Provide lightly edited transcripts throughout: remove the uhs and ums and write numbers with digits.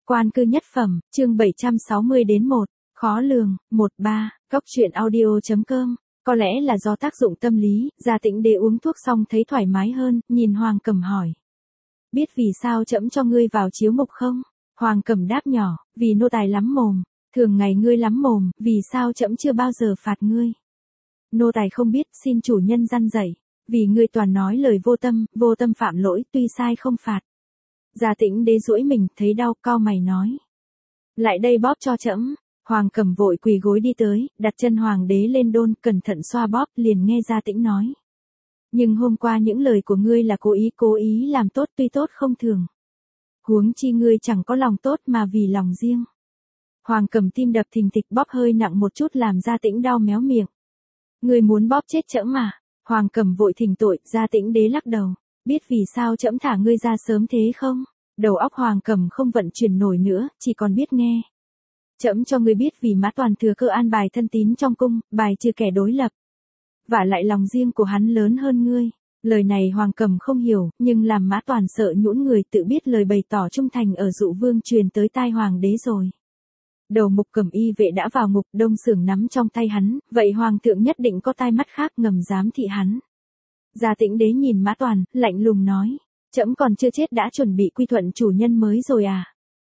Quan cư nhất phẩm, chương 760-1, khó lường, 13, góc truyện audio.com. Có lẽ là do tác dụng tâm lý, Gia Tĩnh Đế uống thuốc xong thấy thoải mái hơn, nhìn Hoàng Cẩm hỏi. Biết vì sao trẫm cho ngươi vào chiếu mục không? Hoàng Cẩm đáp nhỏ, vì nô tài lắm mồm. Thường ngày ngươi lắm mồm, vì sao trẫm chưa bao giờ phạt ngươi? Nô tài không biết, xin chủ nhân răn dạy. Vì ngươi toàn nói lời vô tâm phạm lỗi, tuy sai không phạt. Gia Tĩnh Đế duỗi mình, thấy đau, cau mày nói. Lại đây bóp cho trẫm. Hoàng Cẩm vội quỳ gối đi tới, đặt chân Hoàng đế lên đôn, cẩn thận xoa bóp, liền nghe Gia Tĩnh nói. Nhưng hôm qua những lời của ngươi là cố ý làm tốt, tuy tốt không thường. Huống chi ngươi chẳng có lòng tốt mà vì lòng riêng. Hoàng Cẩm tim đập thình thịch, bóp hơi nặng một chút làm Gia Tĩnh đau méo miệng. Ngươi muốn bóp chết trẫm à? Hoàng Cẩm vội thỉnh tội, Gia Tĩnh Đế lắc đầu. Biết vì sao trẫm thả ngươi ra sớm thế không? Đầu óc Hoàng Cẩm không vận chuyển nổi nữa, chỉ còn biết nghe. Trẫm cho ngươi biết vì Mã Toàn thừa cơ an bài thân tín trong cung, bài trừ kẻ đối lập. Và lại lòng riêng của hắn lớn hơn ngươi. Lời này Hoàng Cẩm không hiểu, nhưng làm Mã Toàn sợ nhũn người, tự biết lời bày tỏ trung thành ở Dụ Vương truyền tới tai Hoàng đế rồi. Đầu mục Cẩm y vệ đã vào ngục, Đông Xưởng nắm trong tay hắn, vậy Hoàng thượng nhất định có tai mắt khác ngầm giám thị hắn. Gia Tĩnh Đế nhìn Mã Toàn, lạnh lùng nói, trẫm còn chưa chết đã chuẩn bị quy thuận chủ nhân mới rồi à?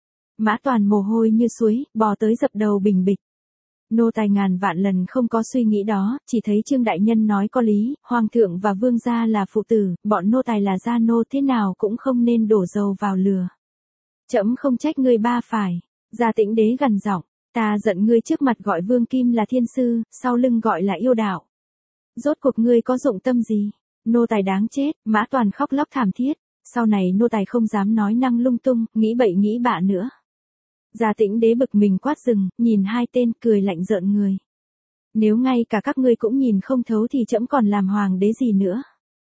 Mã Toàn mồ hôi như suối, bò tới dập đầu bình bịch. Nô tài ngàn vạn lần không có suy nghĩ đó, chỉ thấy Trương đại nhân nói có lý, Hoàng thượng và Vương gia là phụ tử, bọn nô tài là gia nô, thế nào cũng không nên đổ dầu vào lửa. Trẫm không trách ngươi ba phải. Gia Tĩnh Đế gằn giọng, ta giận ngươi trước mặt gọi Vương Kim là thiên sư, sau lưng gọi là yêu đạo. Rốt cuộc ngươi có dụng tâm gì? Nô tài đáng chết. Mã Toàn khóc lóc thảm thiết. Sau này nô tài không dám nói năng lung tung, nghĩ bậy nghĩ bạ nữa. Gia Tĩnh Đế bực mình quát rừng, nhìn hai tên, cười lạnh rợn người. Nếu ngay cả các ngươi cũng nhìn không thấu thì trẫm còn làm hoàng đế gì nữa.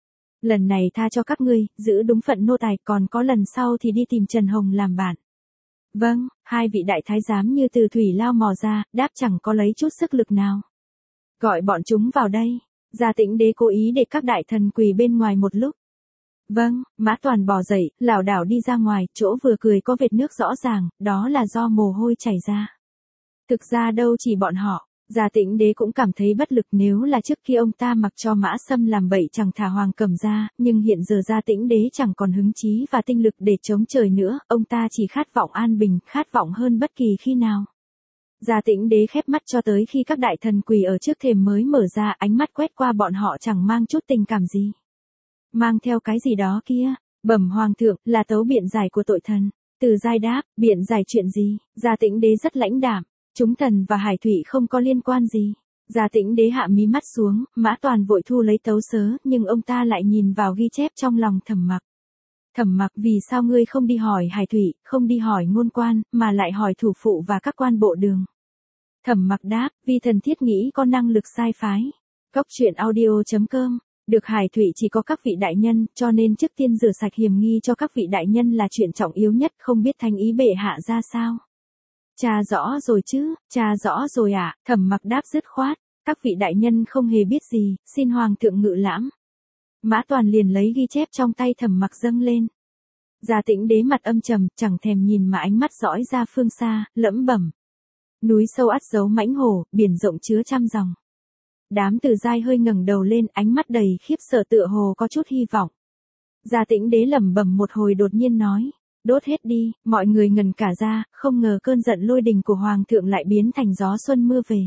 Lần này tha cho các ngươi, giữ đúng phận nô tài, còn có lần sau thì đi tìm Trần Hồng làm bạn. Vâng, hai vị đại thái giám như từ thủy lao mò ra, đáp chẳng có lấy chút sức lực nào. Gọi bọn chúng vào đây. Gia Tĩnh Đế cố ý để các đại thần quỳ bên ngoài một lúc. Vâng, Mã Toàn bò dậy, lảo đảo đi ra ngoài, chỗ vừa cười có vệt nước rõ ràng, đó là do mồ hôi chảy ra. Thực ra đâu chỉ bọn họ, Gia Tĩnh Đế cũng cảm thấy bất lực, nếu là trước kia ông ta mặc cho Mã Sâm làm bậy chẳng thả Hoàng Cẩm ra, nhưng hiện giờ Gia Tĩnh Đế chẳng còn hứng chí và tinh lực để chống trời nữa, ông ta chỉ khát vọng an bình, khát vọng hơn bất kỳ khi nào. Gia Tĩnh Đế khép mắt cho tới khi các đại thần quỳ ở trước thềm mới mở ra, ánh mắt quét qua bọn họ chẳng mang chút tình cảm gì. Mang theo cái gì đó kia, bẩm Hoàng thượng, là tấu biện giải của tội thần. Từ Giai đáp, biện giải chuyện gì? Gia Tĩnh Đế rất lãnh đạm, chúng thần và Hải Thụy không có liên quan gì. Gia Tĩnh Đế hạ mí mắt xuống, Mã Toàn vội thu lấy tấu sớ, nhưng ông ta lại nhìn vào ghi chép trong lòng Thẩm Mặc. Thẩm Mặc, vì sao ngươi không đi hỏi Hải Thụy, không đi hỏi ngôn quan, mà lại hỏi thủ phụ và các quan bộ đường? Thẩm Mặc đáp, vì thần thiết nghĩ có năng lực sai phái. Góc truyện audio.com. Được Hải Thụy chỉ có các vị đại nhân, cho nên trước tiên rửa sạch hiểm nghi cho các vị đại nhân là chuyện trọng yếu nhất, không biết thánh ý bệ hạ ra sao. Cha rõ rồi chứ, cha rõ rồi ạ. Thẩm Mặc đáp dứt khoát, các vị đại nhân không hề biết gì, xin Hoàng thượng ngự lãm. Mã Toàn liền lấy ghi chép trong tay Thẩm Mặc dâng lên. Gia Tĩnh Đế mặt âm trầm, chẳng thèm nhìn mà ánh mắt dõi ra phương xa, lẩm bẩm. Núi sâu ắt giấu mãnh hổ, biển rộng chứa trăm dòng. Đám Từ Giai hơi ngẩng đầu lên, ánh mắt đầy khiếp sợ tựa hồ có chút hy vọng. Gia Tĩnh Đế lẩm bẩm một hồi đột nhiên nói, đốt hết đi. Mọi người ngẩn cả ra, không ngờ cơn giận lôi đình của Hoàng thượng lại biến thành gió xuân mưa về.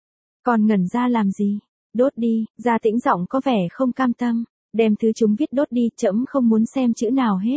Còn ngẩn ra làm gì? Đốt đi. Gia Tĩnh giọng có vẻ không cam tâm, đem thứ chúng viết đốt đi, trẫm không muốn xem chữ nào hết.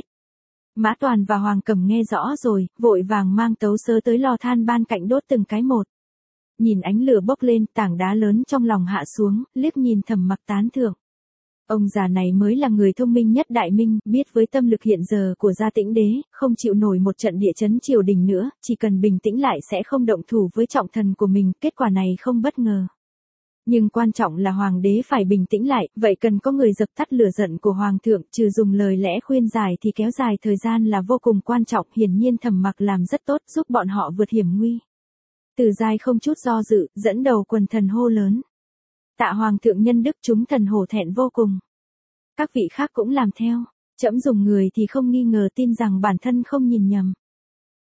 Mã Toàn và Hoàng Cẩm nghe rõ rồi, vội vàng mang tấu sớ tới lò than ban cạnh đốt từng cái một. Nhìn ánh lửa bốc lên, tảng đá lớn trong lòng hạ xuống, liếc nhìn Thẩm Mặc tán thưởng. Ông già này mới là người thông minh nhất đại minh, biết với tâm lực hiện giờ của Gia Tĩnh Đế, không chịu nổi một trận địa chấn triều đình nữa, chỉ cần bình tĩnh lại sẽ không động thủ với trọng thần của mình, kết quả này không bất ngờ. Nhưng quan trọng là Hoàng đế phải bình tĩnh lại, vậy cần có người dập tắt lửa giận của Hoàng thượng, trừ dùng lời lẽ khuyên giải thì kéo dài thời gian là vô cùng quan trọng, hiển nhiên Thẩm Mặc làm rất tốt, giúp bọn họ vượt hiểm nguy. Từ Giai không chút do dự, dẫn đầu quần thần hô lớn. Tạ Hoàng thượng nhân đức, chúng thần hổ thẹn vô cùng. Các vị khác cũng làm theo. Trẫm dùng người thì không nghi ngờ, tin rằng bản thân không nhìn nhầm.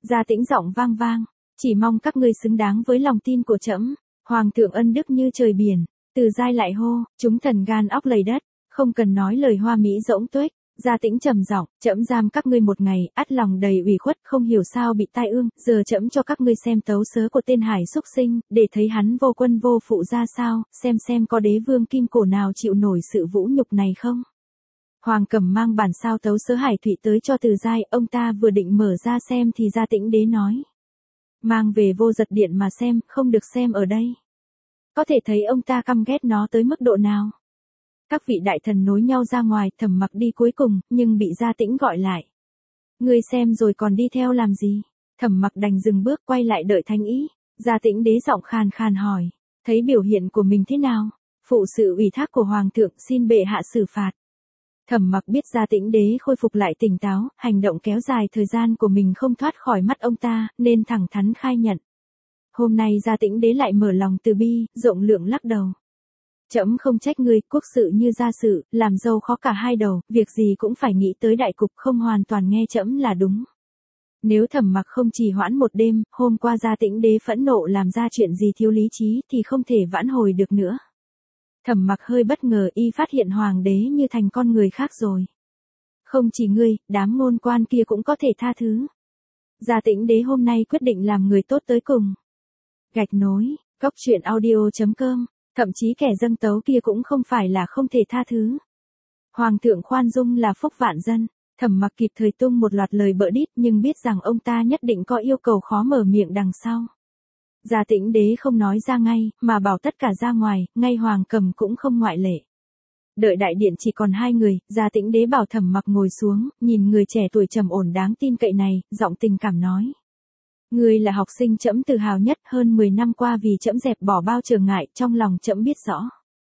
Gia Tĩnh giọng vang vang, chỉ mong các ngươi xứng đáng với lòng tin của trẫm. Hoàng thượng ân đức như trời biển, Từ Giai lại hô, chúng thần gan óc lầy đất, không cần nói lời hoa mỹ rỗng tuếch. Gia Tĩnh trầm giọng, trẫm giam các ngươi một ngày, ắt lòng đầy ủy khuất, không hiểu sao bị tai ương, giờ trẫm cho các ngươi xem tấu sớ của tên Hải xúc sinh, để thấy hắn vô quân vô phụ ra sao, xem có đế vương kim cổ nào chịu nổi sự vũ nhục này không. Hoàng Cẩm mang bản sao tấu sớ Hải Thụy tới cho Từ Giai, ông ta vừa định mở ra xem thì Gia Tĩnh đế nói. Mang về Vô Giật Điện mà xem, không được xem ở đây. Có thể thấy ông ta căm ghét nó tới mức độ nào. Các vị đại thần nối nhau ra ngoài, Thẩm Mặc đi cuối cùng, nhưng bị Gia Tĩnh gọi lại. Ngươi xem rồi còn đi theo làm gì? Thẩm Mặc đành dừng bước quay lại đợi thánh ý. Gia Tĩnh đế giọng khàn khàn hỏi, thấy biểu hiện của mình thế nào? Phụ sự ủy thác của Hoàng thượng, xin bệ hạ xử phạt. Thẩm Mặc biết Gia Tĩnh đế khôi phục lại tỉnh táo, hành động kéo dài thời gian của mình không thoát khỏi mắt ông ta, nên thẳng thắn khai nhận. Hôm nay Gia Tĩnh đế lại mở lòng từ bi, rộng lượng lắc đầu. Trẫm không trách ngươi, quốc sự như gia sự, làm dâu khó cả hai đầu, việc gì cũng phải nghĩ tới đại cục, không hoàn toàn nghe trẫm là đúng. Nếu Thẩm Mặc không trì hoãn một đêm, hôm qua Gia Tĩnh đế phẫn nộ làm ra chuyện gì thiếu lý trí thì không thể vãn hồi được nữa. Thẩm Mặc hơi bất ngờ y phát hiện hoàng đế như thành con người khác rồi. Không chỉ ngươi, đám ngôn quan kia cũng có thể tha thứ. Gia Tĩnh đế hôm nay quyết định làm người tốt tới cùng. Gạch nối, góc truyện audio.com, thậm chí kẻ dâng tấu kia cũng không phải là không thể tha thứ. Hoàng thượng khoan dung là phúc vạn dân. Thẩm Mặc kịp thời tung một loạt lời bợ đít nhưng biết rằng ông ta nhất định có yêu cầu khó mở miệng đằng sau. Gia Tĩnh đế không nói ra ngay, mà bảo tất cả ra ngoài, ngay Hoàng Cẩm cũng không ngoại lệ. Đợi đại điện chỉ còn hai người, Gia Tĩnh đế bảo Thẩm Mặc ngồi xuống, nhìn người trẻ tuổi trầm ổn đáng tin cậy này, giọng tình cảm nói. Ngươi là học sinh trẫm tự hào nhất, hơn 10 năm qua vì trẫm dẹp bỏ bao trở ngại, trong lòng trẫm biết rõ.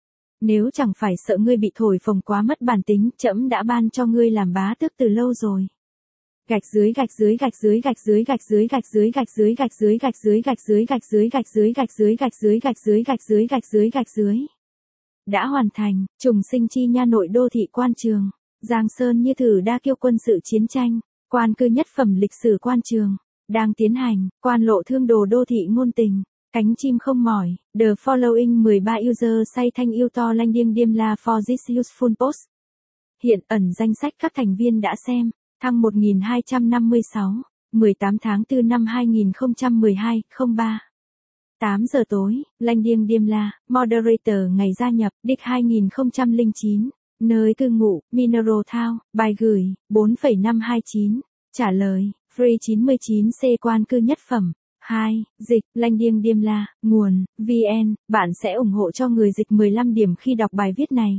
Nếu chẳng phải sợ ngươi bị thổi phồng quá mất bản tính, trẫm đã ban cho ngươi làm bá tước từ lâu rồi. Gạch dưới gạch dưới gạch dưới gạch dưới gạch dưới gạch dưới gạch dưới gạch dưới gạch dưới gạch dưới gạch dưới gạch dưới gạch dưới gạch dưới gạch dưới gạch dưới gạch dưới gạch dưới. Đã hoàn thành, trùng sinh chi nha nội đô thị quan trường, Giang Sơn như thử đa kiêu quân sự chiến tranh, quan cư nhất phẩm lịch sử quan trường, đang tiến hành, quan lộ thương đồ đô thị ngôn tình, cánh chim không mỏi, the following 13 user say thanh yêu to lanh điêng điềm la for this useful post. Hiện ẩn danh sách các thành viên đã xem, thăng 1256, 18 tháng 4 năm 2012, 03. 8 giờ tối, lanh điêng điềm la, moderator ngày gia nhập, đích 2009, nơi cư ngụ, Mineral Town, bài gửi, 4,529, trả lời, free 99C quan cư nhất phẩm. 2. Dịch, lanh điêng điềm la, nguồn, VN, bạn sẽ ủng hộ cho người dịch 15 điểm khi đọc bài viết này.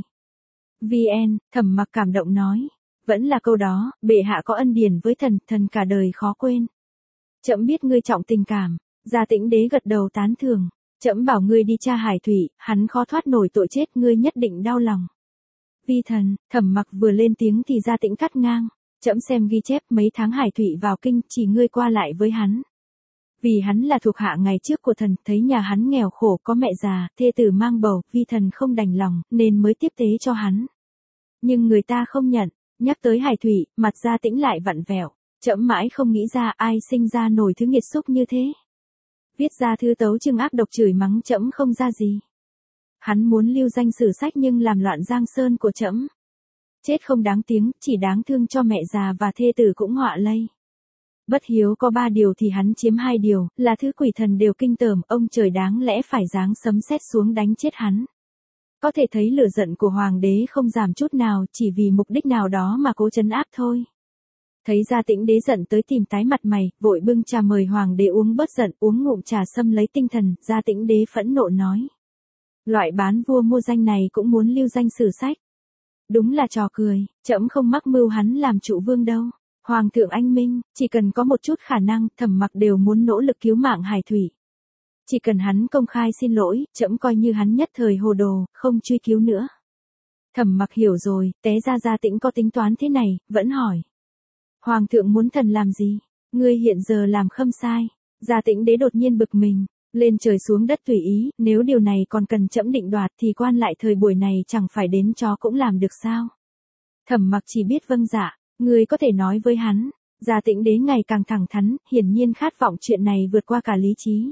VN, Thẩm Mặc cảm động nói. Vẫn là câu đó, bệ hạ có ân điển với thần, thần cả đời khó quên. Trẫm biết ngươi trọng tình cảm. Gia Tĩnh đế gật đầu tán thưởng. Trẫm bảo ngươi đi tra Hải Thụy, hắn khó thoát nổi tội chết, ngươi nhất định đau lòng. Vi thần, Thẩm Mặc vừa lên tiếng thì Gia Tĩnh cắt ngang. Trẫm xem ghi chép mấy tháng Hải Thụy vào kinh, chỉ ngươi qua lại với hắn. Vì hắn là thuộc hạ ngày trước của thần, thấy nhà hắn nghèo khổ có mẹ già, thê tử mang bầu, vi thần không đành lòng, nên mới tiếp tế cho hắn. Nhưng người ta không nhận, nhắc tới Hải Thụy, mặt Gia Tĩnh lại vặn vẹo. Trẫm mãi không nghĩ ra ai sinh ra nổi thứ nghiệt xúc như thế. Viết ra thư tấu chương ác độc chửi mắng trẫm không ra gì. Hắn muốn lưu danh sử sách nhưng làm loạn giang sơn của trẫm. Chết không đáng tiếng, chỉ đáng thương cho mẹ già và thê tử cũng họa lây. Bất hiếu có 3 điều thì hắn chiếm 2 điều, là thứ quỷ thần đều kinh tởm, ông trời đáng lẽ phải giáng sấm sét xuống đánh chết hắn. Có thể thấy lửa giận của hoàng đế không giảm chút nào, chỉ vì mục đích nào đó mà cố trấn áp thôi. Thấy Gia Tĩnh đế giận tới tìm tái mặt mày, vội bưng trà mời hoàng đế uống bớt giận, uống ngụm trà xâm lấy tinh thần, Gia Tĩnh đế phẫn nộ nói. Loại bán vua mua danh này cũng muốn lưu danh sử sách. Đúng là trò cười, trẫm không mắc mưu hắn làm trụ vương đâu. Hoàng thượng anh minh, chỉ cần có một chút khả năng, Thẩm Mặc đều muốn nỗ lực cứu mạng Hải Thụy. Chỉ cần hắn công khai xin lỗi, trẫm coi như hắn nhất thời hồ đồ, không truy cứu nữa. Thẩm Mặc hiểu rồi, té ra Gia Tĩnh có tính toán thế này, vẫn hỏi. Hoàng thượng muốn thần làm gì? Ngươi hiện giờ làm khâm sai. Gia Tĩnh đế đột nhiên bực mình, lên trời xuống đất tùy ý, nếu điều này còn cần trẫm định đoạt thì quan lại thời buổi này chẳng phải đến chó cũng làm được sao? Thẩm Mặc chỉ biết vâng dạ. Ngươi có thể nói với hắn. Gia Tĩnh Đế ngày càng thẳng thắn, hiển nhiên khát vọng chuyện này vượt qua cả lý trí.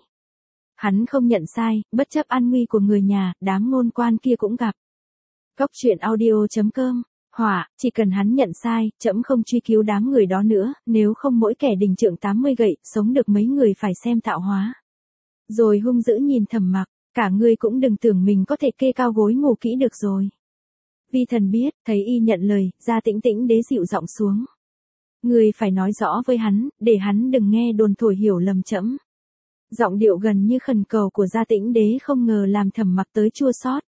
Hắn không nhận sai, bất chấp an nguy của người nhà, đám ngôn quan kia cũng gặp. Cốc truyện audio.com. Hỏa, chỉ cần hắn nhận sai, trẫm không truy cứu đám người đó nữa, nếu không mỗi kẻ đình trượng 80 gậy, sống được mấy người phải xem tạo hóa. Rồi hung dữ nhìn Thẩm Mặc, cả ngươi cũng đừng tưởng mình có thể kê cao gối ngủ kỹ được rồi. Vi Thần biết, thấy y nhận lời, Gia Tĩnh Tĩnh Đế dịu giọng xuống. Ngươi phải nói rõ với hắn, để hắn đừng nghe đồn thổi hiểu lầm trẫm. Giọng điệu gần như khẩn cầu của Gia Tĩnh Đế không ngờ làm Thẩm Mặc tới chua xót.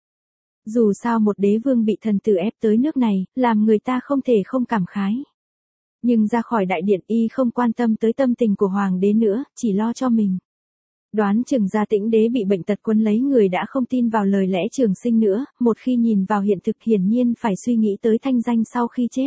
Dù sao một đế vương bị thần tử ép tới nước này, làm người ta không thể không cảm khái. Nhưng ra khỏi đại điện y không quan tâm tới tâm tình của hoàng đế nữa, chỉ lo cho mình. Đoán chừng Gia Tĩnh Đế bị bệnh tật quấn lấy người đã không tin vào lời lẽ trường sinh nữa, một khi nhìn vào hiện thực hiển nhiên phải suy nghĩ tới thanh danh sau khi chết.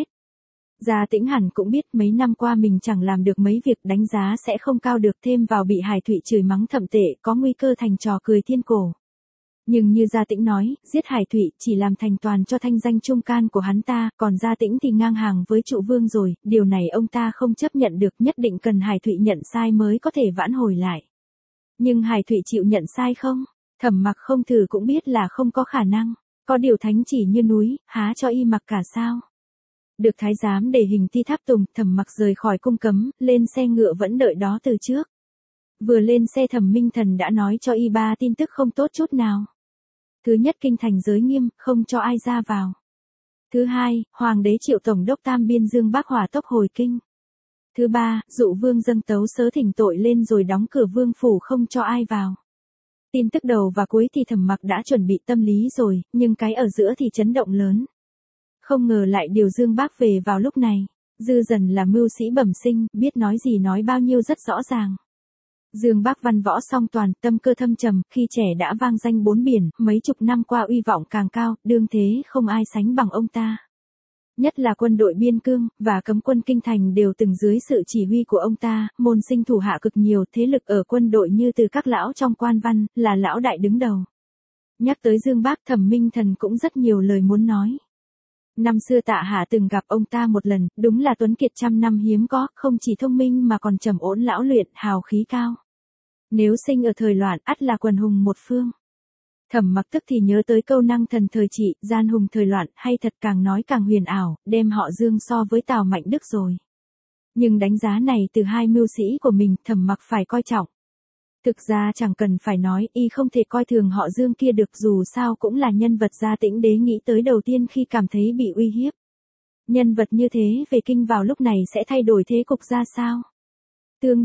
Gia Tĩnh hẳn cũng biết mấy năm qua mình chẳng làm được mấy việc đánh giá sẽ không cao được, thêm vào bị Hải Thụy chửi mắng thậm tệ có nguy cơ thành trò cười thiên cổ. Nhưng như Gia Tĩnh nói, giết Hải Thụy chỉ làm thành toàn cho thanh danh trung can của hắn ta, còn Gia Tĩnh thì ngang hàng với trụ vương rồi, điều này ông ta không chấp nhận được, nhất định cần Hải Thụy nhận sai mới có thể vãn hồi lại. Nhưng Hải Thụy chịu nhận sai không? Thẩm Mặc không thử cũng biết là không có khả năng, có điều thánh chỉ như núi, há cho y mặc cả sao? Được thái giám để hình ti tháp tùng, Thẩm Mặc rời khỏi cung cấm, lên xe ngựa vẫn đợi đó từ trước. Vừa lên xe Thẩm Minh Thần đã nói cho y 3 tin tức không tốt chút nào. Thứ nhất, kinh thành giới nghiêm, không cho ai ra vào. Thứ hai, hoàng đế triệu tổng đốc Tam Biên Dương Bắc hỏa tốc hồi kinh. Thứ ba, dụ vương dâng tấu sớ thỉnh tội lên rồi đóng cửa vương phủ không cho ai vào. Tin tức đầu và cuối thì Thẩm Mặc đã chuẩn bị tâm lý rồi, nhưng cái ở giữa thì chấn động lớn. Không ngờ lại điều Dương Bác về vào lúc này. Dư Dần là mưu sĩ bẩm sinh, biết nói gì nói bao nhiêu rất rõ ràng. Dương Bác văn võ song toàn, tâm cơ thâm trầm, khi trẻ đã vang danh 4 biển, mấy chục năm qua uy vọng càng cao, đương thế không ai sánh bằng ông ta. Nhất là quân đội biên cương, và cấm quân kinh thành đều từng dưới sự chỉ huy của ông ta, môn sinh thủ hạ cực nhiều, thế lực ở quân đội như từ các lão trong quan văn, là lão đại đứng đầu. Nhắc tới Dương Bác, Thẩm Minh Thần cũng rất nhiều lời muốn nói. Năm xưa Tạ Hà từng gặp ông ta một lần, đúng là tuấn kiệt trăm năm hiếm có, không chỉ thông minh mà còn trầm ổn lão luyện, hào khí cao. Nếu sinh ở thời loạn, ắt là quần hùng một phương. Thẩm Mặc tức thì nhớ tới câu năng thần thời trị, gian hùng thời loạn, hay thật càng nói càng huyền ảo, đem họ Dương so với Tào Mạnh Đức rồi. Nhưng đánh giá này từ hai mưu sĩ của mình, Thẩm Mặc phải coi trọng. Thực ra chẳng cần phải nói, y không thể coi thường họ Dương kia được, dù sao cũng là nhân vật Gia Tĩnh Đế nghĩ tới đầu tiên khi cảm thấy bị uy hiếp. Nhân vật như thế về kinh vào lúc này sẽ thay đổi thế cục ra sao? Tương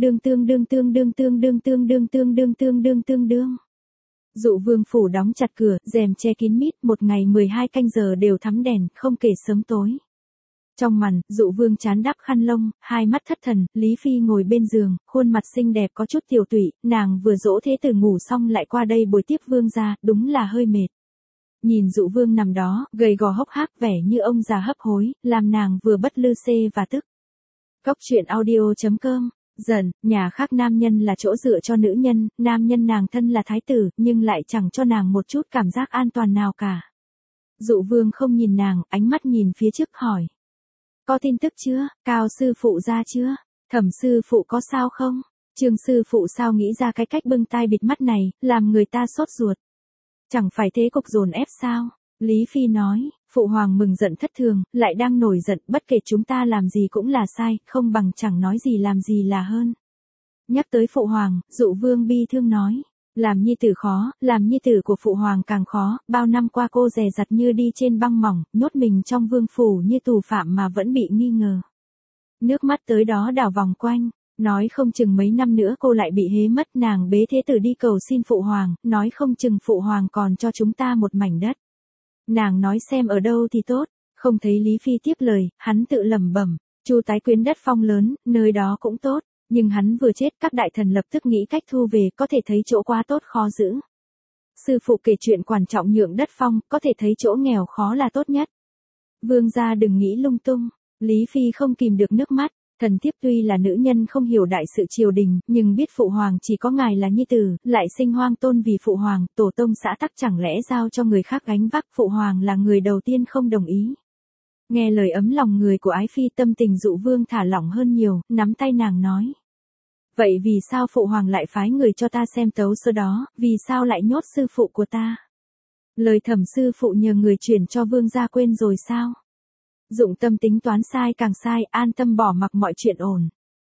đương. Dụ vương phủ đóng chặt cửa, rèm che kín mít, một ngày 12 canh giờ đều thắm đèn, không kể sớm tối. Trong màn, dụ vương chán đắp khăn lông, hai mắt thất thần, Lý Phi ngồi bên giường, khuôn mặt xinh đẹp có chút tiểu tụy, nàng vừa dỗ thế tử ngủ xong lại qua đây bồi tiếp vương gia, đúng là hơi mệt. Nhìn dụ vương nằm đó, gầy gò hốc hác vẻ như ông già hấp hối, làm nàng vừa bất lư xê và tức. Cốc truyện audio.com. Dần, nhà khác nam nhân là chỗ dựa cho nữ nhân, nam nhân nàng thân là thái tử, nhưng lại chẳng cho nàng một chút cảm giác an toàn nào cả. Dụ vương không nhìn nàng, ánh mắt nhìn phía trước hỏi. Có tin tức chưa? Cao sư phụ ra chưa? Thẩm sư phụ có sao không? Trương sư phụ sao nghĩ ra cái cách bưng tai bịt mắt này, làm người ta sốt ruột. Chẳng phải thế cục dồn ép sao? Lý Phi nói, phụ hoàng mừng giận thất thường, lại đang nổi giận, bất kể chúng ta làm gì cũng là sai, không bằng chẳng nói gì làm gì là hơn. Nhắc tới phụ hoàng, dụ vương bi thương nói, làm nhi tử khó, làm nhi tử của phụ hoàng càng khó, bao năm qua cô dè dặt như đi trên băng mỏng, nhốt mình trong vương phủ như tù phạm mà vẫn bị nghi ngờ. Nước mắt tới đó đảo vòng quanh, nói không chừng mấy năm nữa cô lại bị hế mất, nàng bế thế tử đi cầu xin phụ hoàng, nói không chừng phụ hoàng còn cho chúng ta một mảnh đất. Nàng nói xem ở đâu thì tốt, không thấy Lý Phi tiếp lời, hắn tự lẩm bẩm, Chu tái quyến đất phong lớn, nơi đó cũng tốt, nhưng hắn vừa chết các đại thần lập tức nghĩ cách thu về, có thể thấy chỗ quá tốt khó giữ. Sư phụ kể chuyện quan trọng nhượng đất phong, có thể thấy chỗ nghèo khó là tốt nhất. Vương gia đừng nghĩ lung tung, Lý Phi không kìm được nước mắt. Thần thiếp tuy là nữ nhân không hiểu đại sự triều đình, nhưng biết phụ hoàng chỉ có ngài là nhi tử, lại sinh hoang tôn vì phụ hoàng, tổ tông xã tắc chẳng lẽ giao cho người khác gánh vác, phụ hoàng là người đầu tiên không đồng ý. Nghe lời ấm lòng người của ái phi, tâm tình Dụ Vương thả lỏng hơn nhiều, nắm tay nàng nói. Vậy vì sao phụ hoàng lại phái người cho ta xem tấu sơ đó, vì sao lại nhốt sư phụ của ta? Lời Thẩm sư phụ nhờ người chuyển cho vương gia quên rồi sao? Dụng tâm tính toán sai càng sai, an tâm bỏ mặc mọi chuyện ổn.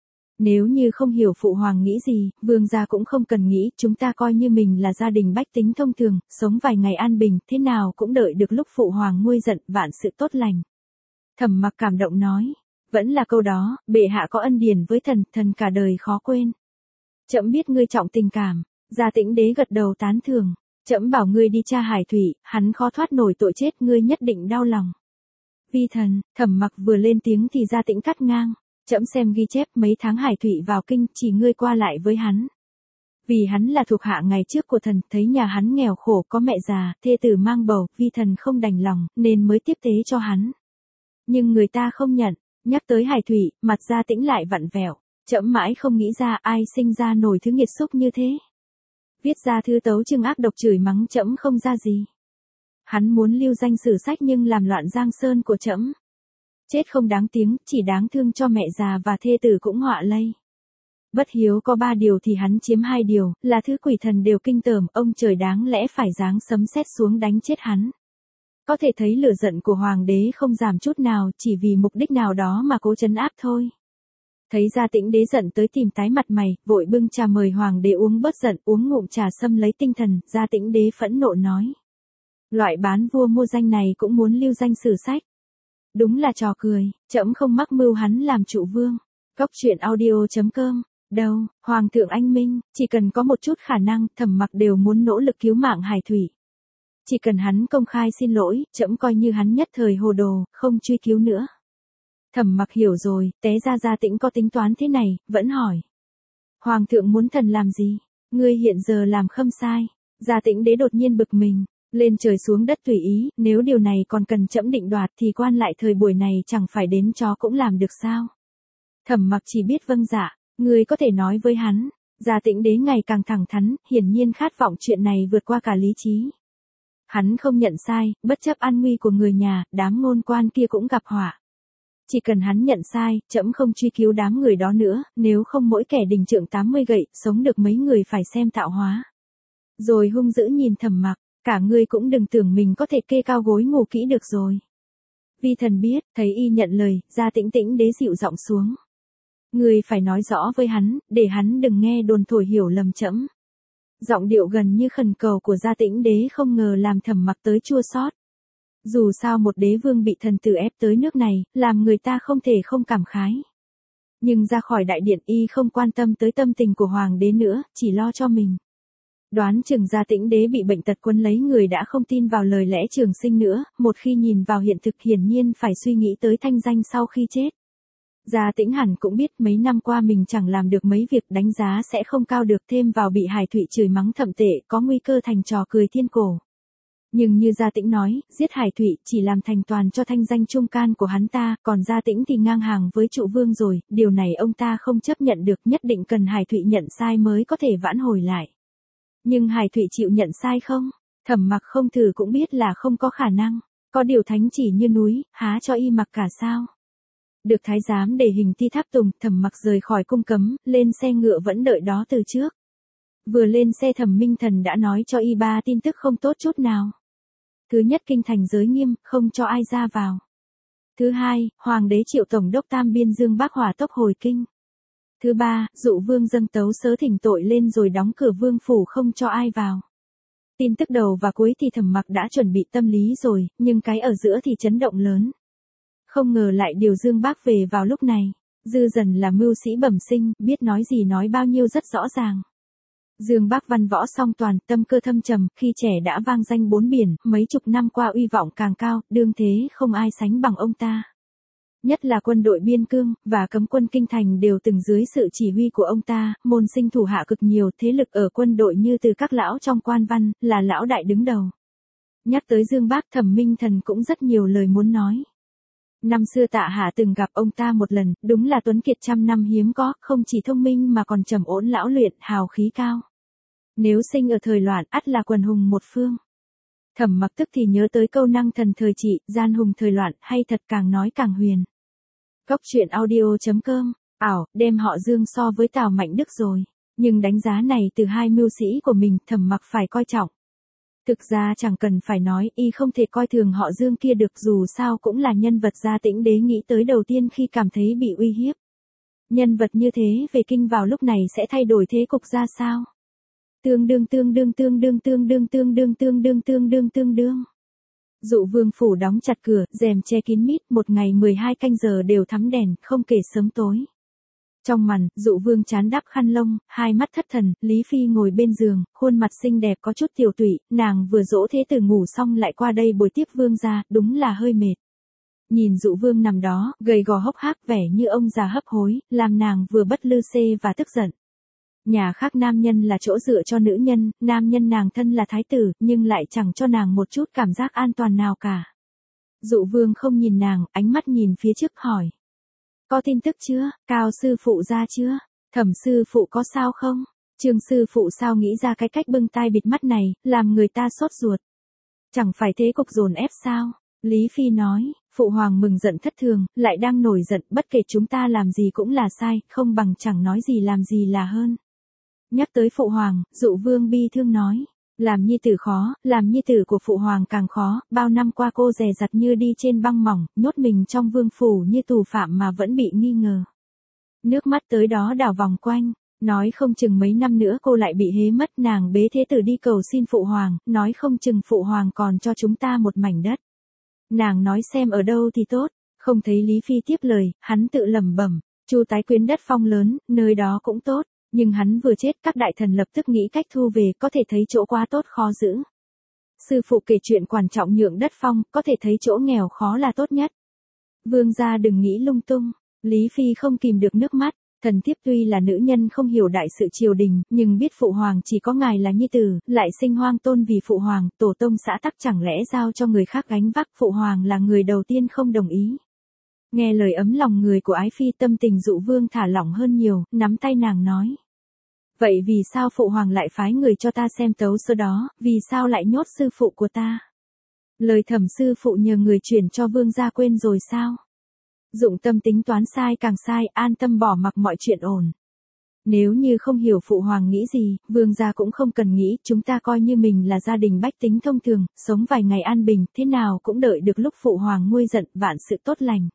Nếu như không hiểu phụ hoàng nghĩ gì, vương gia cũng không cần nghĩ, chúng ta coi như mình là gia đình bách tính thông thường, sống vài ngày an bình, thế nào cũng đợi được lúc phụ hoàng nguôi giận, vạn sự tốt lành. Thẩm Mặc cảm động nói, vẫn là câu đó, bệ hạ có ân điển với thần, thần cả đời khó quên. Trẫm biết ngươi trọng tình cảm, Gia Tĩnh Đế gật đầu tán thưởng, trẫm bảo ngươi đi tra Hải Thủy, hắn khó thoát nổi tội chết, ngươi nhất định đau lòng. Vi thần, Thẩm Mặc vừa lên tiếng thì Gia Tĩnh cắt ngang, trẫm xem ghi chép mấy tháng Hải Thủy vào kinh, chỉ ngươi qua lại với hắn. Vì hắn là thuộc hạ ngày trước của thần, thấy nhà hắn nghèo khổ có mẹ già, thê tử mang bầu, vi thần không đành lòng, nên mới tiếp tế cho hắn. Nhưng người ta không nhận, nhắc tới Hải Thủy, mặt Gia Tĩnh lại vặn vẹo, trẫm mãi không nghĩ ra ai sinh ra nổi thứ nghiệt xúc như thế. Viết ra thư tấu chương ác độc chửi mắng trẫm không ra gì. Hắn muốn lưu danh sử sách nhưng làm loạn giang sơn của trẫm. Chết không đáng tiếng, chỉ đáng thương cho mẹ già và thê tử cũng họa lây. Bất hiếu có 3 điều thì hắn chiếm 2 điều, là thứ quỷ thần đều kinh tởm, ông trời đáng lẽ phải giáng sấm sét xuống đánh chết hắn. Có thể thấy lửa giận của hoàng đế không giảm chút nào, chỉ vì mục đích nào đó mà cố trấn áp thôi. Thấy Gia Tĩnh Đế giận tới tìm tái mặt mày, vội bưng trà mời hoàng đế uống bớt giận, uống ngụm trà xâm lấy tinh thần, Gia Tĩnh Đế phẫn nộ nói. Loại bán vua mua danh này cũng muốn lưu danh sử sách. Đúng là trò cười, trẫm không mắc mưu hắn làm trụ vương. Cóc truyện audio.com. Đâu, Hoàng thượng anh minh, chỉ cần có một chút khả năng, Thẩm Mặc đều muốn nỗ lực cứu mạng Hải Thủy. Chỉ cần hắn công khai xin lỗi, trẫm coi như hắn nhất thời hồ đồ, không truy cứu nữa. Thẩm Mặc hiểu rồi, té ra Gia Tĩnh có tính toán thế này, vẫn hỏi. Hoàng thượng muốn thần làm gì? Ngươi hiện giờ làm khâm sai. Gia Tĩnh Đế đột nhiên bực mình, lên trời xuống đất tùy ý, nếu điều này còn cần trẫm định đoạt thì quan lại thời buổi này chẳng phải đến chó cũng làm được sao? Thẩm Mặc chỉ biết vâng dạ, ngươi có thể nói với hắn. Gia Tĩnh Đế ngày càng thẳng thắn, hiển nhiên khát vọng chuyện này vượt qua cả lý trí. Hắn không nhận sai, bất chấp an nguy của người nhà, đám ngôn quan kia cũng gặp họa. Chỉ cần hắn nhận sai, trẫm không truy cứu đám người đó nữa, nếu không mỗi kẻ đình trượng 80 gậy, sống được mấy người phải xem tạo hóa. Rồi hung dữ nhìn Thẩm Mặc, cả ngươi cũng đừng tưởng mình có thể kê cao gối ngủ kỹ được rồi. Vi thần biết, thấy y nhận lời, Gia Tĩnh Tĩnh Đế dịu giọng xuống. Ngươi phải nói rõ với hắn, để hắn đừng nghe đồn thổi hiểu lầm trẫm. Giọng điệu gần như khẩn cầu của Gia Tĩnh Đế không ngờ làm Thẩm Mặc tới chua xót. Dù sao một đế vương bị thần tử ép tới nước này, làm người ta không thể không cảm khái. Nhưng ra khỏi đại điện y không quan tâm tới tâm tình của hoàng đế nữa, chỉ lo cho mình. Đoán chừng Gia Tĩnh Đế bị bệnh tật quấn lấy người đã không tin vào lời lẽ trường sinh nữa, một khi nhìn vào hiện thực hiển nhiên phải suy nghĩ tới thanh danh sau khi chết. Gia Tĩnh hẳn cũng biết mấy năm qua mình chẳng làm được mấy việc, đánh giá sẽ không cao được, thêm vào bị Hải Thủy chửi mắng thậm tệ, có nguy cơ thành trò cười thiên cổ. Nhưng như Gia Tĩnh nói, giết Hải Thủy chỉ làm thành toàn cho thanh danh trung can của hắn ta, còn Gia Tĩnh thì ngang hàng với trụ vương rồi, điều này ông ta không chấp nhận được, nhất định cần Hải Thủy nhận sai mới có thể vãn hồi lại. Nhưng Hải Thủy chịu nhận sai không? Thẩm Mặc không thử cũng biết là không có khả năng, có điều thánh chỉ như núi, há cho y mặc cả sao? Được thái giám để hình ti tháp tùng, Thẩm Mặc rời khỏi cung cấm, lên xe ngựa vẫn đợi đó từ trước. Vừa lên xe Thẩm Minh Thần đã nói cho y 3 tin tức không tốt chút nào. Thứ nhất, kinh thành giới nghiêm, không cho ai ra vào. Thứ hai, hoàng đế triệu tổng đốc Tam Biên Dương Bắc hỏa tốc hồi kinh. Thứ ba, Dụ vương dâng tấu sớ thỉnh tội lên rồi đóng cửa vương phủ không cho ai vào. Tin tức đầu và cuối thì Thẩm Mặc đã chuẩn bị tâm lý rồi, nhưng cái ở giữa thì chấn động lớn. Không ngờ lại điều Dương Bác về vào lúc này. Dư Dần là mưu sĩ bẩm sinh, biết nói gì nói bao nhiêu rất rõ ràng. Dương Bác văn võ song toàn, tâm cơ thâm trầm, khi trẻ đã vang danh 4 biển, mấy chục năm qua uy vọng càng cao, đương thế không ai sánh bằng ông ta. Nhất là quân đội biên cương, và cấm quân kinh thành đều từng dưới sự chỉ huy của ông ta, môn sinh thủ hạ cực nhiều, thế lực ở quân đội như từ các lão trong quan văn, là lão đại đứng đầu. Nhắc tới Dương Bác, Thẩm Minh Thần cũng rất nhiều lời muốn nói. Năm xưa Tạ Hạ từng gặp ông ta một lần, đúng là tuấn kiệt trăm năm hiếm có, không chỉ thông minh mà còn trầm ổn lão luyện, hào khí cao. Nếu sinh ở thời loạn, ắt là quần hùng một phương. Thẩm Mặc tức thì nhớ tới câu năng thần thời trị, gian hùng thời loạn, hay thật càng nói càng huyền. Góc truyện audio.com, ảo, đem họ Dương so với Tào Mạnh Đức rồi. Nhưng đánh giá này từ hai mưu sĩ của mình, Thẩm Mặc phải coi trọng. Thực ra chẳng cần phải nói, y không thể coi thường họ Dương kia được, dù sao cũng là nhân vật Gia Tĩnh Đế nghĩ tới đầu tiên khi cảm thấy bị uy hiếp. Nhân vật như thế về kinh vào lúc này sẽ thay đổi thế cục ra sao? Tương đương. Dụ Vương phủ đóng chặt cửa, rèm che kín mít, một ngày 12 canh giờ đều thắm đèn, không kể sớm tối. Trong màn, Dụ Vương chán đắp khăn lông, hai mắt thất thần, Lý Phi ngồi bên giường, khuôn mặt xinh đẹp có chút tiểu tụy, nàng vừa dỗ thế tử ngủ xong lại qua đây bồi tiếp Vương gia, đúng là hơi mệt. Nhìn Dụ Vương nằm đó, gầy gò hốc hác vẻ như ông già hấp hối, làm nàng vừa bất lư xê và tức giận. Nhà khác nam nhân là chỗ dựa cho nữ nhân, nam nhân nàng thân là thái tử, nhưng lại chẳng cho nàng một chút cảm giác an toàn nào cả. Dụ Vương không nhìn nàng, ánh mắt nhìn phía trước hỏi. Có tin tức chưa? Cao sư phụ ra chưa? Thẩm sư phụ có sao không? Trương sư phụ sao nghĩ ra cái cách bưng tai bịt mắt này, làm người ta sốt ruột. Chẳng phải thế cục dồn ép sao? Lý Phi nói, phụ hoàng mừng giận thất thường, lại đang nổi giận, bất kể chúng ta làm gì cũng là sai, không bằng chẳng nói gì làm gì là hơn. Nhắc tới phụ hoàng, Dụ Vương bi thương nói, làm nhi tử khó, làm nhi tử của phụ hoàng càng khó, bao năm qua cô dè dặt như đi trên băng mỏng, nhốt mình trong vương phủ như tù phạm mà vẫn bị nghi ngờ. Nước mắt tới đó đảo vòng quanh, nói không chừng mấy năm nữa cô lại bị hế mất, nàng bế thế tử đi cầu xin phụ hoàng, nói không chừng phụ hoàng còn cho chúng ta một mảnh đất. Nàng nói xem ở đâu thì tốt, không thấy Lý Phi tiếp lời, hắn tự lẩm bẩm, Chu tái quyến đất phong lớn, nơi đó cũng tốt. Nhưng hắn vừa chết, các đại thần lập tức nghĩ cách thu về, có thể thấy chỗ quá tốt khó giữ. Sư phụ kể chuyện quan trọng nhượng đất phong, có thể thấy chỗ nghèo khó là tốt nhất. Vương gia đừng nghĩ lung tung. Lý Phi không kìm được nước mắt. Thần thiếp tuy là nữ nhân không hiểu đại sự triều đình, nhưng biết phụ hoàng chỉ có ngài là nhi tử, lại sinh hoang tôn vì phụ hoàng, tổ tông xã tắc chẳng lẽ giao cho người khác gánh vác, phụ hoàng là người đầu tiên không đồng ý. Nghe lời ấm lòng người của ái phi, tâm tình Dụ Vương thả lỏng hơn nhiều, nắm tay nàng nói. Vậy vì sao phụ hoàng lại phái người cho ta xem tấu sơ đó, vì sao lại nhốt sư phụ của ta? Lời Thẩm sư phụ nhờ người chuyển cho vương gia quên rồi sao? Dụng tâm tính toán sai càng sai, an tâm bỏ mặc mọi chuyện ổn. Nếu như không hiểu phụ hoàng nghĩ gì, vương gia cũng không cần nghĩ, chúng ta coi như mình là gia đình bách tính thông thường, sống vài ngày an bình, thế nào cũng đợi được lúc phụ hoàng nguôi giận, vạn sự tốt lành.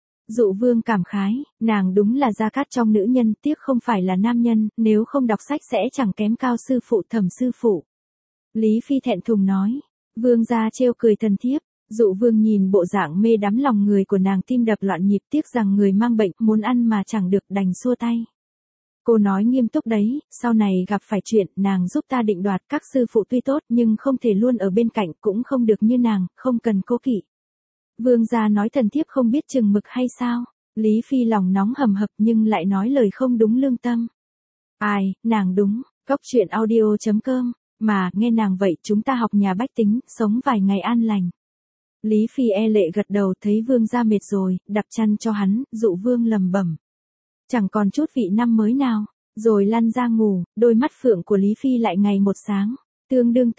Dụ Vương cảm khái, nàng đúng là gia cát trong nữ nhân, tiếc không phải là nam nhân, nếu không đọc sách sẽ chẳng kém cao sư phụ Thẩm sư phụ. Lý Phi thẹn thùng nói, Vương gia trêu cười thần thiếp. Dụ Vương nhìn bộ dạng mê đắm lòng người của nàng, tim đập loạn nhịp, tiếc rằng người mang bệnh, muốn ăn mà chẳng được, đành xua tay. Cô nói nghiêm túc đấy, sau này gặp phải chuyện, nàng giúp ta định đoạt, các sư phụ tuy tốt nhưng không thể luôn ở bên cạnh, cũng không được như nàng, không cần cố kỵ. Vương gia nói thần thiếp không biết chừng mực hay sao? Lý Phi lòng nóng hầm hập nhưng lại nói lời không đúng lương tâm. Ai, nàng đúng, góc truyện audio.com, mà, nghe nàng vậy chúng ta học nhà bách tính, sống vài ngày an lành. Lý Phi e lệ gật đầu, thấy vương gia mệt rồi, đắp chăn cho hắn, Dụ Vương lầm bẩm. Chẳng còn chút vị năm mới nào, rồi lăn ra ngủ, đôi mắt phượng của Lý Phi lại ngày một sáng. Tương đương.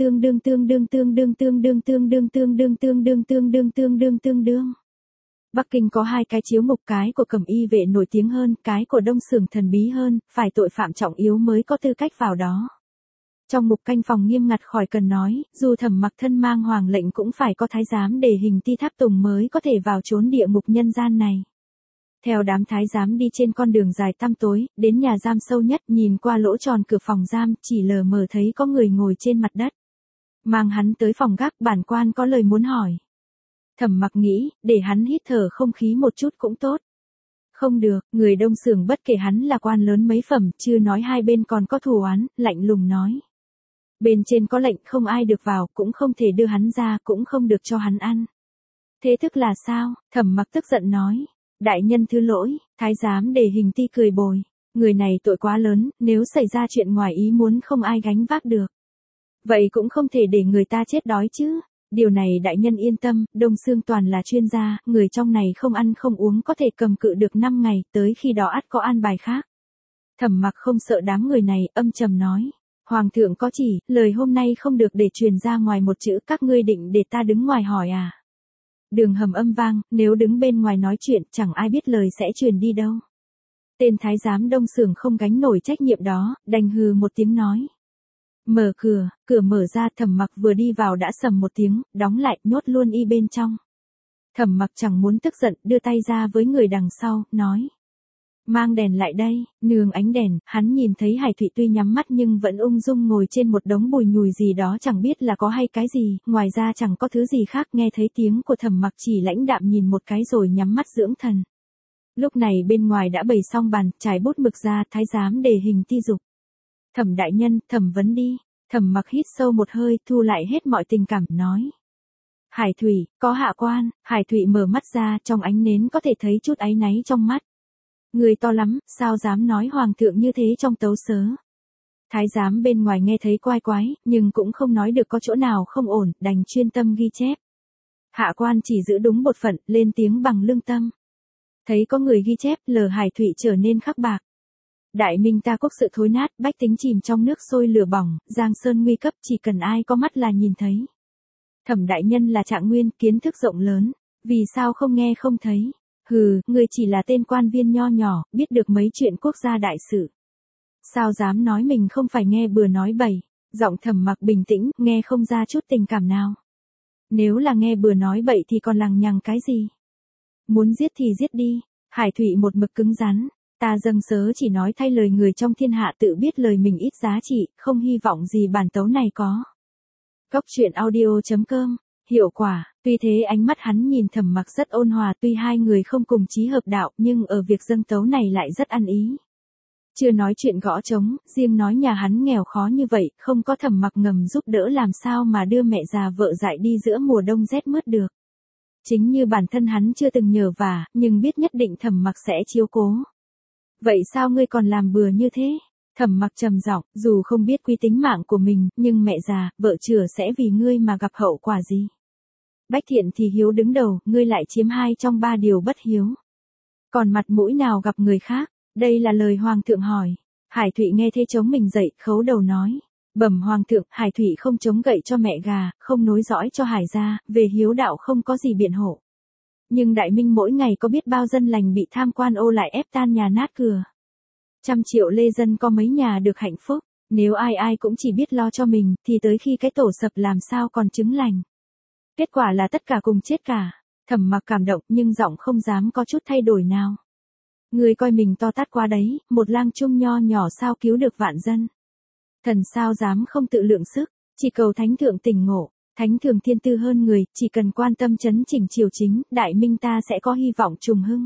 Bắc Kinh có hai cái chiếu mục, cái của Cẩm Y vệ nổi tiếng hơn, cái của Đông Xưởng thần bí hơn, phải tội phạm trọng yếu mới có tư cách vào đó. Trong mục canh phòng nghiêm ngặt khỏi cần nói, dù Thẩm Mặc thân mang hoàng lệnh cũng phải có thái giám để hình ti tháp tùng mới có thể vào trốn địa ngục nhân gian này. Theo đám thái giám đi trên con đường dài tăm tối, đến nhà giam sâu nhất, nhìn qua lỗ tròn cửa phòng giam, chỉ lờ mờ thấy có người ngồi trên mặt đất. Mang hắn tới phòng gác, bản quan có lời muốn hỏi. Thẩm Mặc nghĩ, để hắn hít thở không khí một chút cũng tốt. Không được, người Đông Xưởng bất kể hắn là quan lớn mấy phẩm, chưa nói hai bên còn có thù oán, lạnh lùng nói. Bên trên có lệnh không ai được vào, cũng không thể đưa hắn ra, cũng không được cho hắn ăn. Thế thức là sao? Thẩm Mặc tức giận nói. Đại nhân thứ lỗi, thái giám để hình ti cười bồi. Người này tội quá lớn, nếu xảy ra chuyện ngoài ý muốn không ai gánh vác được. Vậy cũng không thể để người ta chết đói chứ. Điều này đại nhân yên tâm, Đông Xương toàn là chuyên gia, người trong này không ăn không uống có thể cầm cự được 5 ngày, tới khi đó ắt có an bài khác. Thẩm Mặc không sợ đám người này, âm trầm nói. Hoàng thượng có chỉ, lời hôm nay không được để truyền ra ngoài một chữ, các ngươi định để ta đứng ngoài hỏi à? Đường hầm âm vang, nếu đứng bên ngoài nói chuyện chẳng ai biết lời sẽ truyền đi đâu. Tên thái giám Đông Xưởng không gánh nổi trách nhiệm đó, đành hừ một tiếng nói. Mở cửa, cửa mở ra, Thẩm Mặc vừa đi vào đã sầm một tiếng, đóng lại, nhốt luôn y bên trong. Thẩm Mặc chẳng muốn tức giận, đưa tay ra với người đằng sau, nói. Mang đèn lại đây, nương ánh đèn, hắn nhìn thấy Hải Thụy tuy nhắm mắt nhưng vẫn ung dung ngồi trên một đống bùi nhùi gì đó chẳng biết là có hay cái gì, ngoài ra chẳng có thứ gì khác, nghe thấy tiếng của Thẩm Mặc chỉ lãnh đạm nhìn một cái rồi nhắm mắt dưỡng thần. Lúc này bên ngoài đã bày xong bàn, trải bút mực ra, thái giám đề hình ti dục. Thẩm đại nhân, thẩm vấn đi. Thẩm Mặc hít sâu một hơi, thu lại hết mọi tình cảm, nói. Hải Thụy, có hạ quan. Hải Thụy mở mắt ra, trong ánh nến có thể thấy chút áy náy trong mắt. Người to lắm, sao dám nói hoàng thượng như thế trong tấu sớ. Thái giám bên ngoài nghe thấy quái quái, nhưng cũng không nói được có chỗ nào không ổn, đành chuyên tâm ghi chép. Hạ quan chỉ giữ đúng bổn phận, lên tiếng bằng lương tâm. Thấy có người ghi chép, lờ Hải Thụy trở nên khắc bạc. Đại minh ta quốc sự thối nát, bách tính chìm trong nước sôi lửa bỏng, giang sơn nguy cấp, chỉ cần ai có mắt là nhìn thấy. Thẩm đại nhân là trạng nguyên, kiến thức rộng lớn, vì sao không nghe không thấy? Hừ, người chỉ là tên quan viên nho nhỏ, biết được mấy chuyện quốc gia đại sự. Sao dám nói mình không phải nghe bừa nói bậy? Giọng Thẩm Mặc bình tĩnh, nghe không ra chút tình cảm nào. Nếu là nghe bừa nói bậy thì còn lằng nhằng cái gì? Muốn giết thì giết đi. Hải Thụy một mực cứng rắn. Ta dâng sớ chỉ nói thay lời người trong thiên hạ tự biết lời mình ít giá trị, không hy vọng gì bản tấu này có. Góc truyện audio.com. Hiệu quả. Tuy thế ánh mắt hắn nhìn Thẩm Mặc rất ôn hòa, tuy hai người không cùng chí hợp đạo nhưng ở việc dâng tấu này lại rất ăn ý. Chưa nói chuyện gõ trống, riêng nói nhà hắn nghèo khó như vậy, không có Thẩm Mặc ngầm giúp đỡ làm sao mà đưa mẹ già vợ dại đi giữa mùa đông rét mướt được. Chính như bản thân hắn chưa từng nhờ vả, nhưng biết nhất định Thẩm Mặc sẽ chiếu cố. Vậy sao ngươi còn làm bừa như thế? Thẩm Mặc trầm giọng, dù không biết quy tính mạng của mình, nhưng mẹ già, vợ chửa sẽ vì ngươi mà gặp hậu quả gì? Bách thiện thì hiếu đứng đầu, ngươi lại chiếm 2 trong 3 điều bất hiếu. Còn mặt mũi nào gặp người khác? Đây là lời hoàng thượng hỏi. Hải Thụy nghe thế chống mình dậy, khấu đầu nói. Bẩm hoàng thượng, Hải Thụy không chống gậy cho mẹ gà, không nối dõi cho Hải gia, về hiếu đạo không có gì biện hộ. Nhưng đại minh mỗi ngày có biết bao dân lành bị tham quan ô lại ép tan nhà nát cửa. 100 triệu lê dân có mấy nhà được hạnh phúc, nếu ai ai cũng chỉ biết lo cho mình, thì tới khi cái tổ sập làm sao còn chứng lành. Kết quả là tất cả cùng chết cả. Thẩm Mặc cảm động nhưng giọng không dám có chút thay đổi nào. Người coi mình to tát quá đấy, một lang trung nho nhỏ sao cứu được vạn dân. Thần sao dám không tự lượng sức, chỉ cầu thánh thượng tỉnh ngộ, thánh thượng thiên tư hơn người, chỉ cần quan tâm chấn chỉnh triều chính, đại minh ta sẽ có hy vọng trùng hưng.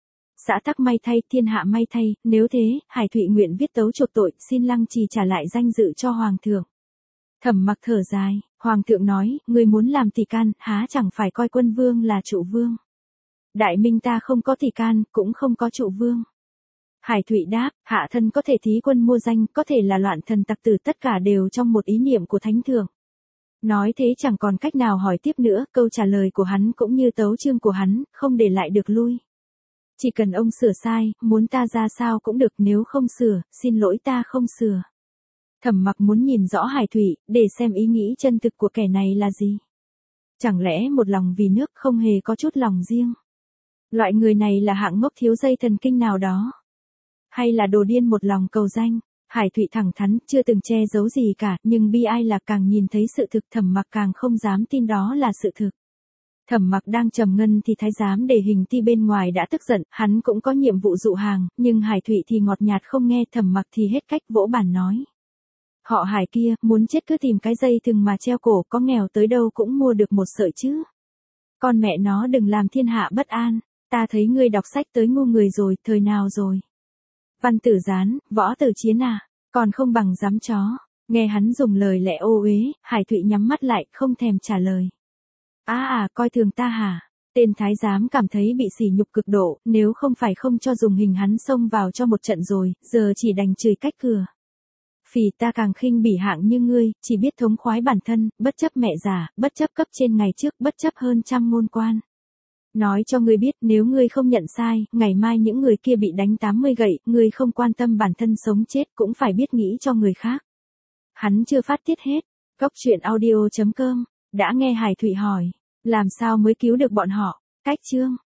Xã tắc may thay, thiên hạ may thay, nếu thế, Hải Thụy nguyện viết tấu chuộc tội, xin lăng trì trả lại danh dự cho hoàng thượng. Thẩm Mặc thở dài, hoàng thượng nói, người muốn làm tỷ can, há chẳng phải coi quân vương là trụ vương. Đại minh ta không có tỷ can, cũng không có trụ vương. Hải Thụy đáp, hạ thân có thể thí quân mua danh, có thể là loạn thần tặc tử, tất cả đều trong một ý niệm của thánh thượng. Nói thế chẳng còn cách nào hỏi tiếp nữa, câu trả lời của hắn cũng như tấu chương của hắn, không để lại được lui. Chỉ cần ông sửa sai, muốn ta ra sao cũng được, nếu không sửa, xin lỗi ta không sửa. Thẩm Mặc muốn nhìn rõ Hải Thụy, để xem ý nghĩ chân thực của kẻ này là gì. Chẳng lẽ một lòng vì nước không hề có chút lòng riêng? Loại người này là hạng ngốc thiếu dây thần kinh nào đó? Hay là đồ điên một lòng cầu danh? Hải Thụy thẳng thắn, chưa từng che giấu gì cả, nhưng bi ai là càng nhìn thấy sự thực Thẩm Mặc càng không dám tin đó là sự thực. Thẩm Mặc đang trầm ngân thì thái giám đề hình ti bên ngoài đã tức giận, hắn cũng có nhiệm vụ dụ hàng, nhưng Hải Thụy thì ngọt nhạt không nghe, Thẩm Mặc thì hết cách vỗ bàn nói. Họ Hải kia, muốn chết cứ tìm cái dây thừng mà treo cổ, có nghèo tới đâu cũng mua được một sợi chứ. Con mẹ nó đừng làm thiên hạ bất an, ta thấy ngươi đọc sách tới ngu người rồi, thời nào rồi? Văn Tử Gián, Võ Tử Chiến à, còn không bằng dám chó. Nghe hắn dùng lời lẽ ô uế, Hải Thụy nhắm mắt lại, không thèm trả lời. Coi thường ta hả? Tên thái giám cảm thấy bị sỉ nhục cực độ, nếu không phải không cho dùng hình hắn xông vào cho một trận rồi, giờ chỉ đành chửi cách cửa. Phỉ ta càng khinh bỉ hạng như ngươi, chỉ biết thống khoái bản thân, bất chấp mẹ già, bất chấp cấp trên ngày trước, bất chấp hơn trăm môn quan. Nói cho ngươi biết, nếu ngươi không nhận sai, ngày mai những người kia bị đánh 80 gậy, ngươi không quan tâm bản thân sống chết cũng phải biết nghĩ cho người khác. Hắn chưa phát tiết hết. Cốc truyện audio.com. Đã nghe Hải Thụy hỏi. Làm sao mới cứu được bọn họ? Cách chương.